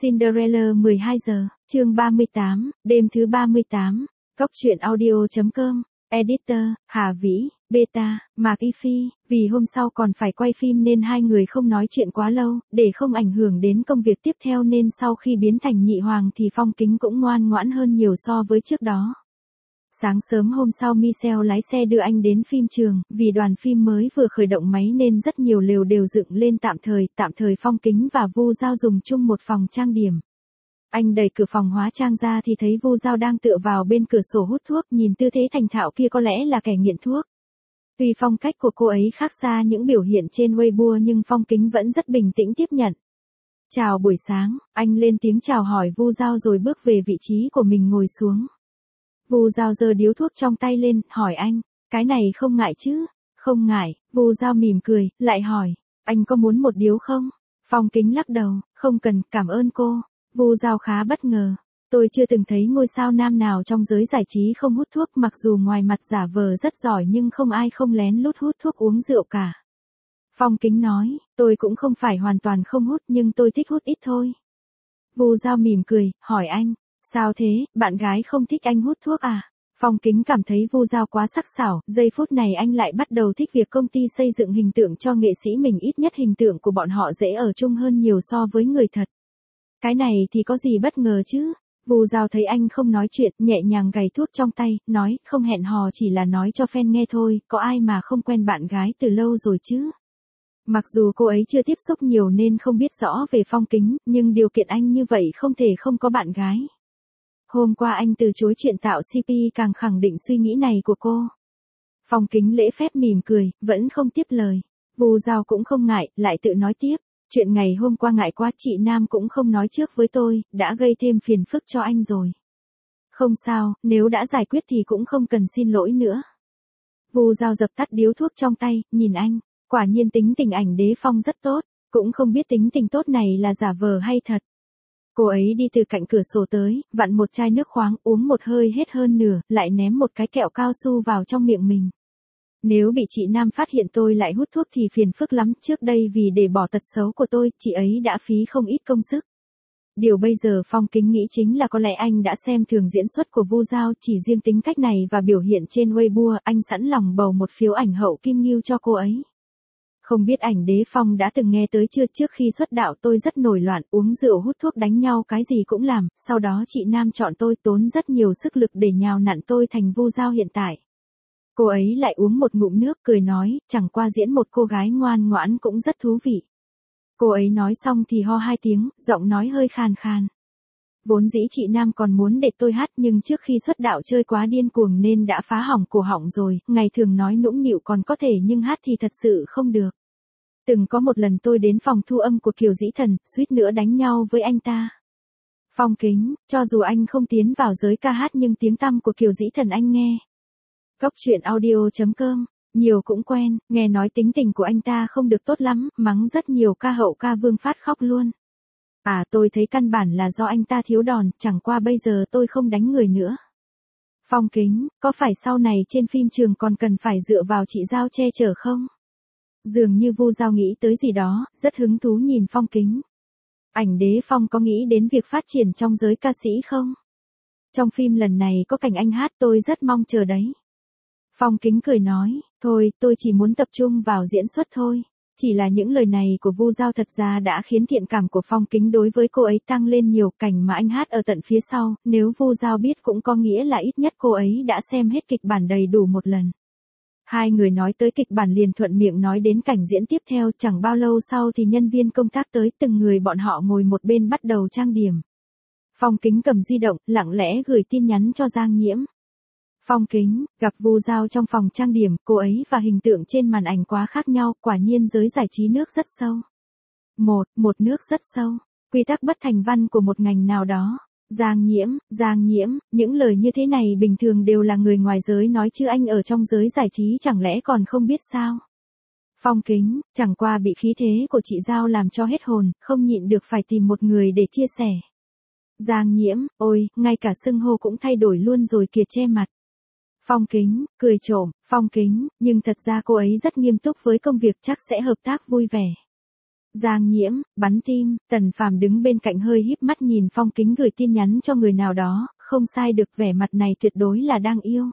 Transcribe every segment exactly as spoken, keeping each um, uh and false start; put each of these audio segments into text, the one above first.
Cinderella mười hai giờ, chương ba mươi tám, đêm thứ ba mươi tám, Cóc truyện audio chấm com, Editor, Hà Vĩ, Beta, Mạc Y Phi, vì hôm sau còn phải quay phim nên hai người không nói chuyện quá lâu, để không ảnh hưởng đến công việc tiếp theo nên sau khi biến thành nhị hoàng thì Phong Kính cũng ngoan ngoãn hơn nhiều so với trước đó. Sáng sớm hôm sau Michelle lái xe đưa anh đến phim trường, vì đoàn phim mới vừa khởi động máy nên rất nhiều lều đều dựng lên tạm thời, tạm thời Phong Kính và Vu Giao dùng chung một phòng trang điểm. Anh đẩy cửa phòng hóa trang ra thì thấy Vu Giao đang tựa vào bên cửa sổ hút thuốc, nhìn tư thế thành thạo kia có lẽ là kẻ nghiện thuốc. Tuy phong cách của cô ấy khác xa những biểu hiện trên Weibo nhưng Phong Kính vẫn rất bình tĩnh tiếp nhận. Chào buổi sáng, anh lên tiếng chào hỏi Vu Giao rồi bước về vị trí của mình ngồi xuống. Vu Giao giơ điếu thuốc trong tay lên, hỏi anh, cái này không ngại chứ? Không ngại, Vu Giao mỉm cười, lại hỏi, anh có muốn một điếu không? Phong Kính lắc đầu, không cần, cảm ơn cô. Vu Giao khá bất ngờ, tôi chưa từng thấy ngôi sao nam nào trong giới giải trí không hút thuốc, mặc dù ngoài mặt giả vờ rất giỏi nhưng không ai không lén lút hút thuốc uống rượu cả. Phong Kính nói, tôi cũng không phải hoàn toàn không hút nhưng tôi thích hút ít thôi. Vu Giao mỉm cười, hỏi anh, sao thế, bạn gái không thích anh hút thuốc à? Phong Kính cảm thấy Vu Giao quá sắc sảo, giây phút này anh lại bắt đầu thích việc công ty xây dựng hình tượng cho nghệ sĩ mình, ít nhất hình tượng của bọn họ dễ ở chung hơn nhiều so với người thật. Cái này thì có gì bất ngờ chứ? Vu Giao thấy anh không nói chuyện, nhẹ nhàng gảy thuốc trong tay, nói, không hẹn hò, chỉ là nói cho fan nghe thôi, có ai mà không quen bạn gái từ lâu rồi chứ? Mặc dù cô ấy chưa tiếp xúc nhiều nên không biết rõ về Phong Kính, nhưng điều kiện anh như vậy không thể không có bạn gái. Hôm qua anh từ chối chuyện tạo xê pê càng khẳng định suy nghĩ này của cô. Phong Kính lễ phép mỉm cười, vẫn không tiếp lời. Vu Giao cũng không ngại, lại tự nói tiếp. Chuyện ngày hôm qua ngại quá, chị Nam cũng không nói trước với tôi, đã gây thêm phiền phức cho anh rồi. Không sao, nếu đã giải quyết thì cũng không cần xin lỗi nữa. Vu Giao dập tắt điếu thuốc trong tay, nhìn anh, quả nhiên tính tình ảnh Đế Phong rất tốt, cũng không biết tính tình tốt này là giả vờ hay thật. Cô ấy đi từ cạnh cửa sổ tới, vặn một chai nước khoáng, uống một hơi hết hơn nửa, lại ném một cái kẹo cao su vào trong miệng mình. Nếu bị chị Nam phát hiện tôi lại hút thuốc thì phiền phức lắm, trước đây vì để bỏ tật xấu của tôi, chị ấy đã phí không ít công sức. Điều bây giờ Phong Kính nghĩ chính là có lẽ anh đã xem thường diễn xuất của Vu Giao, chỉ riêng tính cách này và biểu hiện trên Weibo, anh sẵn lòng bầu một phiếu ảnh hậu kim ngưu cho cô ấy. Không biết ảnh Đế Phong đã từng nghe tới chưa, trước khi xuất đạo tôi rất nổi loạn, uống rượu hút thuốc đánh nhau cái gì cũng làm, sau đó chị Nam chọn tôi, tốn rất nhiều sức lực để nhào nặn tôi thành Vu Giao hiện tại. Cô ấy lại uống một ngụm nước, cười nói, chẳng qua diễn một cô gái ngoan ngoãn cũng rất thú vị. Cô ấy nói xong thì ho hai tiếng, giọng nói hơi khàn khàn. Vốn dĩ chị Nam còn muốn để tôi hát nhưng trước khi xuất đạo chơi quá điên cuồng nên đã phá hỏng cổ họng rồi, ngày thường nói nũng nịu còn có thể nhưng hát thì thật sự không được. Từng có một lần tôi đến phòng thu âm của Kiều Dĩ Thần, suýt nữa đánh nhau với anh ta. Phong Kính, cho dù anh không tiến vào giới ca hát nhưng tiếng tăm của Kiều Dĩ Thần anh nghe. Cóc truyện audio chấm com, nhiều cũng quen, nghe nói tính tình của anh ta không được tốt lắm, mắng rất nhiều ca hậu ca vương phát khóc luôn. À, tôi thấy căn bản là do anh ta thiếu đòn, chẳng qua bây giờ tôi không đánh người nữa. Phong Kính, có phải sau này trên phim trường còn cần phải dựa vào chị Giao che chở không? Dường như Vu Giao nghĩ tới gì đó, rất hứng thú nhìn Phong Kính. Ảnh Đế Phong có nghĩ đến việc phát triển trong giới ca sĩ không? Trong phim lần này có cảnh anh hát, tôi rất mong chờ đấy. Phong Kính cười nói, thôi, tôi chỉ muốn tập trung vào diễn xuất thôi. Chỉ là những lời này của Vu Giao thật ra đã khiến thiện cảm của Phong Kính đối với cô ấy tăng lên nhiều, cảnh mà anh hát ở tận phía sau, nếu Vu Giao biết cũng có nghĩa là ít nhất cô ấy đã xem hết kịch bản đầy đủ một lần. Hai người nói tới kịch bản liền thuận miệng nói đến cảnh diễn tiếp theo, chẳng bao lâu sau thì nhân viên công tác tới, từng người bọn họ ngồi một bên bắt đầu trang điểm. Phong Kính cầm di động, lặng lẽ gửi tin nhắn cho Giang Nhiễm. Phong Kính, gặp Vu Giao trong phòng trang điểm, cô ấy và hình tượng trên màn ảnh quá khác nhau, quả nhiên giới giải trí nước rất sâu. Một, một nước rất sâu, quy tắc bất thành văn của một ngành nào đó. Giang Nhiễm, Giang Nhiễm, những lời như thế này bình thường đều là người ngoài giới nói chứ anh ở trong giới giải trí chẳng lẽ còn không biết sao? Phong Kính, chẳng qua bị khí thế của chị Giao làm cho hết hồn, không nhịn được phải tìm một người để chia sẻ. Giang Nhiễm, ôi, ngay cả xưng hô cũng thay đổi luôn rồi kìa, che mặt. Phong Kính, cười trộm, Phong Kính, nhưng thật ra cô ấy rất nghiêm túc với công việc, chắc sẽ hợp tác vui vẻ. Giang Nhiễm, bắn tim, Tần Phàm đứng bên cạnh hơi híp mắt nhìn Phong Kính gửi tin nhắn cho người nào đó, không sai được, vẻ mặt này tuyệt đối là đang yêu.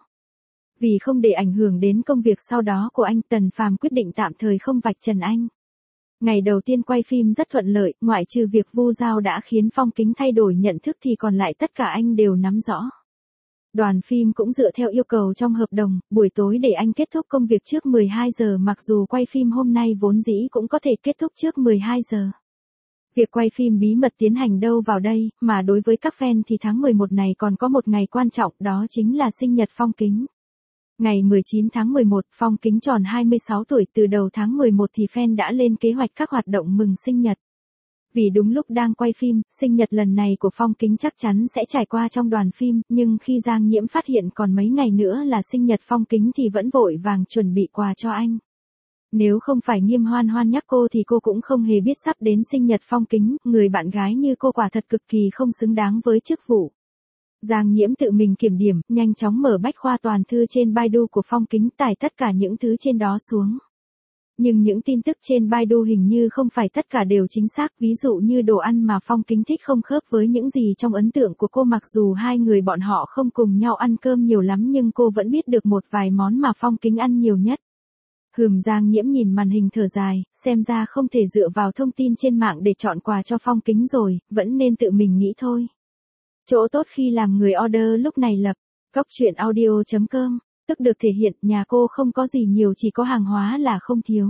Vì không để ảnh hưởng đến công việc sau đó của anh, Tần Phàm quyết định tạm thời không vạch trần anh. Ngày đầu tiên quay phim rất thuận lợi, ngoại trừ việc Vu Giao đã khiến Phong Kính thay đổi nhận thức thì còn lại tất cả anh đều nắm rõ. Đoàn phim cũng dựa theo yêu cầu trong hợp đồng, buổi tối để anh kết thúc công việc trước mười hai giờ, mặc dù quay phim hôm nay vốn dĩ cũng có thể kết thúc trước mười hai giờ. Việc quay phim bí mật tiến hành đâu vào đây, mà đối với các fan thì tháng mười một này còn có một ngày quan trọng, đó chính là sinh nhật Phong Kính. Ngày mười chín tháng mười một, Phong Kính tròn hai mươi sáu tuổi, từ đầu tháng mười một thì fan đã lên kế hoạch các hoạt động mừng sinh nhật. Vì đúng lúc đang quay phim, sinh nhật lần này của Phong Kính chắc chắn sẽ trải qua trong đoàn phim, nhưng khi Giang Nhiễm phát hiện còn mấy ngày nữa là sinh nhật Phong Kính thì vẫn vội vàng chuẩn bị quà cho anh. Nếu không phải Nghiêm Hoan Hoan nhắc cô thì cô cũng không hề biết sắp đến sinh nhật Phong Kính, người bạn gái như cô quả thật cực kỳ không xứng đáng với chức vụ. Giang Nhiễm tự mình kiểm điểm, nhanh chóng mở bách khoa toàn thư trên Baidu của Phong Kính, tải tất cả những thứ trên đó xuống. Nhưng những tin tức trên Baidu hình như không phải tất cả đều chính xác, ví dụ như đồ ăn mà Phong Kính thích không khớp với những gì trong ấn tượng của cô, mặc dù hai người bọn họ không cùng nhau ăn cơm nhiều lắm nhưng cô vẫn biết được một vài món mà Phong Kính ăn nhiều nhất. Hừm, Giang Nhiễm nhìn màn hình thở dài, xem ra không thể dựa vào thông tin trên mạng để chọn quà cho Phong Kính rồi, vẫn nên tự mình nghĩ thôi. Chỗ tốt khi làm người order lúc này lập, góc truyện audio chấm com, tức được thể hiện nhà cô không có gì nhiều, chỉ có hàng hóa là không thiếu.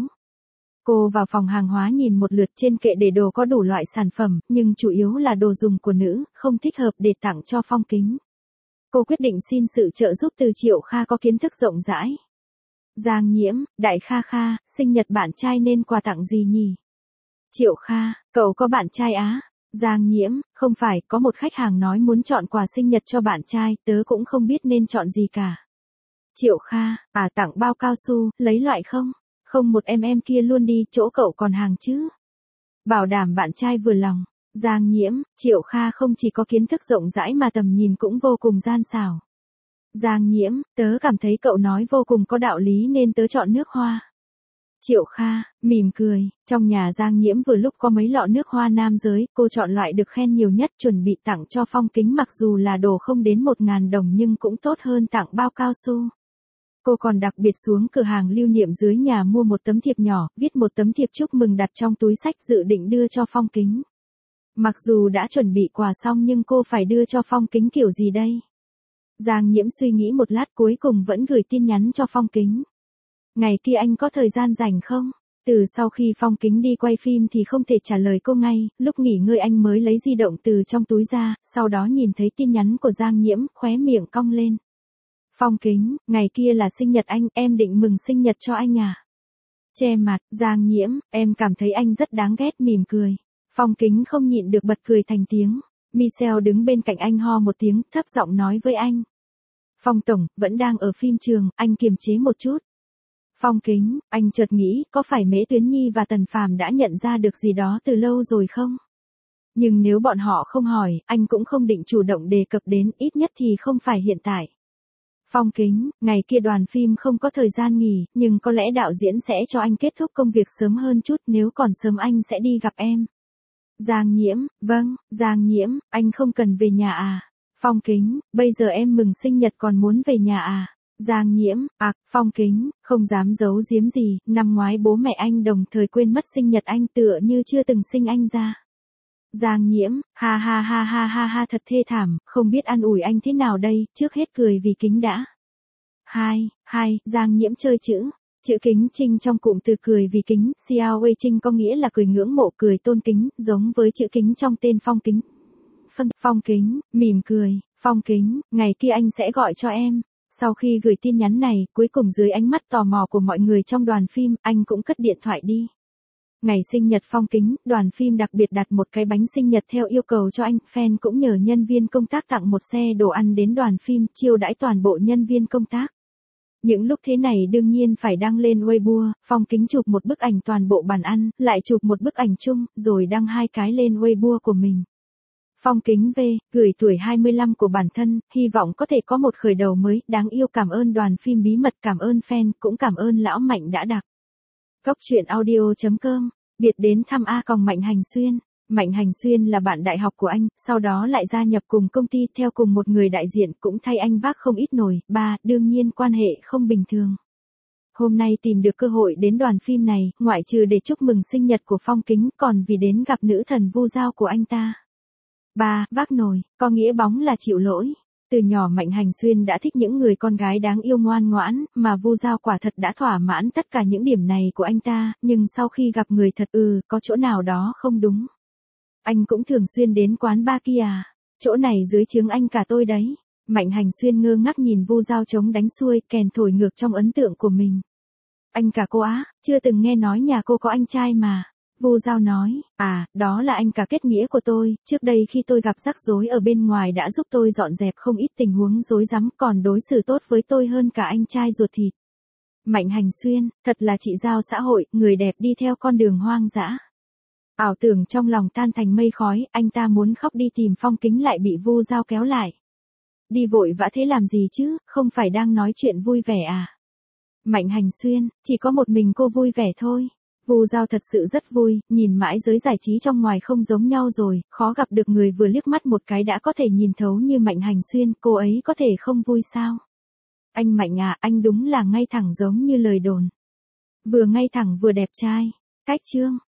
Cô vào phòng hàng hóa nhìn một lượt, trên kệ để đồ có đủ loại sản phẩm, nhưng chủ yếu là đồ dùng của nữ, không thích hợp để tặng cho Phong Kính. Cô quyết định xin sự trợ giúp từ Triệu Kha có kiến thức rộng rãi. Giang Nhiễm, Đại Kha Kha, sinh nhật bạn trai nên quà tặng gì nhỉ? Triệu Kha, cậu có bạn trai á? Giang Nhiễm, không phải, có một khách hàng nói muốn chọn quà sinh nhật cho bạn trai, tớ cũng không biết nên chọn gì cả. Triệu Kha, à tặng bao cao su, lấy loại không? Không một em em kia luôn đi, chỗ cậu còn hàng chứ? Bảo đảm bạn trai vừa lòng. Giang Nhiễm, Triệu Kha không chỉ có kiến thức rộng rãi mà tầm nhìn cũng vô cùng gian xảo. Giang Nhiễm, tớ cảm thấy cậu nói vô cùng có đạo lý nên tớ chọn nước hoa. Triệu Kha, mỉm cười, trong nhà Giang Nhiễm vừa lúc có mấy lọ nước hoa nam giới, cô chọn loại được khen nhiều nhất chuẩn bị tặng cho Phong Kính, mặc dù là đồ không đến một ngàn đồng nhưng cũng tốt hơn tặng bao cao su. Cô còn đặc biệt xuống cửa hàng lưu niệm dưới nhà mua một tấm thiệp nhỏ, viết một tấm thiệp chúc mừng đặt trong túi xách dự định đưa cho Phong Kính. Mặc dù đã chuẩn bị quà xong nhưng cô phải đưa cho Phong Kính kiểu gì đây? Giang Nhiễm suy nghĩ một lát cuối cùng vẫn gửi tin nhắn cho Phong Kính. Ngày kia anh có thời gian rảnh không? Từ sau khi Phong Kính đi quay phim thì không thể trả lời cô ngay, lúc nghỉ ngơi anh mới lấy di động từ trong túi ra, sau đó nhìn thấy tin nhắn của Giang Nhiễm, khóe miệng cong lên. Phong Kính, ngày kia là sinh nhật anh, em định mừng sinh nhật cho anh à? Che mặt, Giang Nhiễm, em cảm thấy anh rất đáng ghét, mỉm cười. Phong Kính không nhịn được bật cười thành tiếng. Michelle đứng bên cạnh anh ho một tiếng, thấp giọng nói với anh. Phong tổng, vẫn đang ở phim trường, anh kiềm chế một chút. Phong Kính, anh chợt nghĩ, có phải Mễ Tuyến Nhi và Tần Phàm đã nhận ra được gì đó từ lâu rồi không? Nhưng nếu bọn họ không hỏi, anh cũng không định chủ động đề cập đến, ít nhất thì không phải hiện tại. Phong Kính, ngày kia đoàn phim không có thời gian nghỉ, nhưng có lẽ đạo diễn sẽ cho anh kết thúc công việc sớm hơn chút, nếu còn sớm anh sẽ đi gặp em. Giang Nhiễm, vâng, Giang Nhiễm, anh không cần về nhà à? Phong Kính, bây giờ em mừng sinh nhật còn muốn về nhà à? Giang Nhiễm, à, Phong Kính, không dám giấu giếm gì, năm ngoái bố mẹ anh đồng thời quên mất sinh nhật anh tựa như chưa từng sinh anh ra. Giang Nhiễm, ha ha ha ha ha ha, thật thê thảm, không biết an ủi anh thế nào đây, trước hết cười vì Kính đã. Hai, hai, Giang Nhiễm chơi chữ. Chữ Kính Trinh trong cụm từ cười vì Kính, Xiao Wei Trinh có nghĩa là cười ngưỡng mộ, cười tôn kính, giống với chữ Kính trong tên Phong Kính. Phân, Phong Kính, mỉm cười, Phong Kính, ngày kia anh sẽ gọi cho em. Sau khi gửi tin nhắn này, cuối cùng dưới ánh mắt tò mò của mọi người trong đoàn phim, anh cũng cất điện thoại đi. Ngày sinh nhật Phong Kính, đoàn phim đặc biệt đặt một cái bánh sinh nhật theo yêu cầu cho anh, fan cũng nhờ nhân viên công tác tặng một xe đồ ăn đến đoàn phim, chiêu đãi toàn bộ nhân viên công tác. Những lúc thế này đương nhiên phải đăng lên Weibo, Phong Kính chụp một bức ảnh toàn bộ bàn ăn, lại chụp một bức ảnh chung, rồi đăng hai cái lên Weibo của mình. Phong Kính V, gửi tuổi hai mươi lăm của bản thân, hy vọng có thể có một khởi đầu mới, đáng yêu, cảm ơn đoàn phim bí mật, cảm ơn fan, cũng cảm ơn lão Mạnh đã đặt. Góc truyện audio chấm com biệt đến thăm A Còng Mạnh Hành Xuyên. Mạnh Hành Xuyên là bạn đại học của anh, sau đó lại gia nhập cùng công ty theo cùng một người đại diện cũng thay anh vác không ít nổi. Ba, đương nhiên quan hệ không bình thường. Hôm nay tìm được cơ hội đến đoàn phim này, ngoại trừ để chúc mừng sinh nhật của Phong Kính còn vì đến gặp nữ thần Vu Giao của anh ta. Ba, vác nồi, có nghĩa bóng là chịu lỗi. Từ nhỏ Mạnh Hành Xuyên đã thích những người con gái đáng yêu ngoan ngoãn, mà Vu Giao quả thật đã thỏa mãn tất cả những điểm này của anh ta, nhưng sau khi gặp người thật ừ, có chỗ nào đó không đúng. Anh cũng thường xuyên đến quán bar kia à? Chỗ này dưới trướng anh cả tôi đấy. Mạnh Hành Xuyên ngơ ngác nhìn Vu Giao trống đánh xuôi, kèn thổi ngược trong ấn tượng của mình. Anh cả cô á, chưa từng nghe nói nhà cô có anh trai mà. Vu Giao nói, à, đó là anh cả kết nghĩa của tôi, trước đây khi tôi gặp rắc rối ở bên ngoài đã giúp tôi dọn dẹp không ít tình huống rối rắm, còn đối xử tốt với tôi hơn cả anh trai ruột thịt. Mạnh Hành Xuyên, thật là chị Giao xã hội, người đẹp đi theo con đường hoang dã. Ảo tưởng trong lòng tan thành mây khói, anh ta muốn khóc đi tìm Phong Kính lại bị Vu Giao kéo lại. Đi vội vã thế làm gì chứ, không phải đang nói chuyện vui vẻ à? Mạnh Hành Xuyên, chỉ có một mình cô vui vẻ thôi. Vu Giao thật sự rất vui, nhìn mãi giới giải trí trong ngoài không giống nhau rồi, khó gặp được người vừa liếc mắt một cái đã có thể nhìn thấu như Mạnh Hành Xuyên, cô ấy có thể không vui sao? Anh Mạnh à, anh đúng là ngay thẳng giống như lời đồn. Vừa ngay thẳng vừa đẹp trai. Cách chương.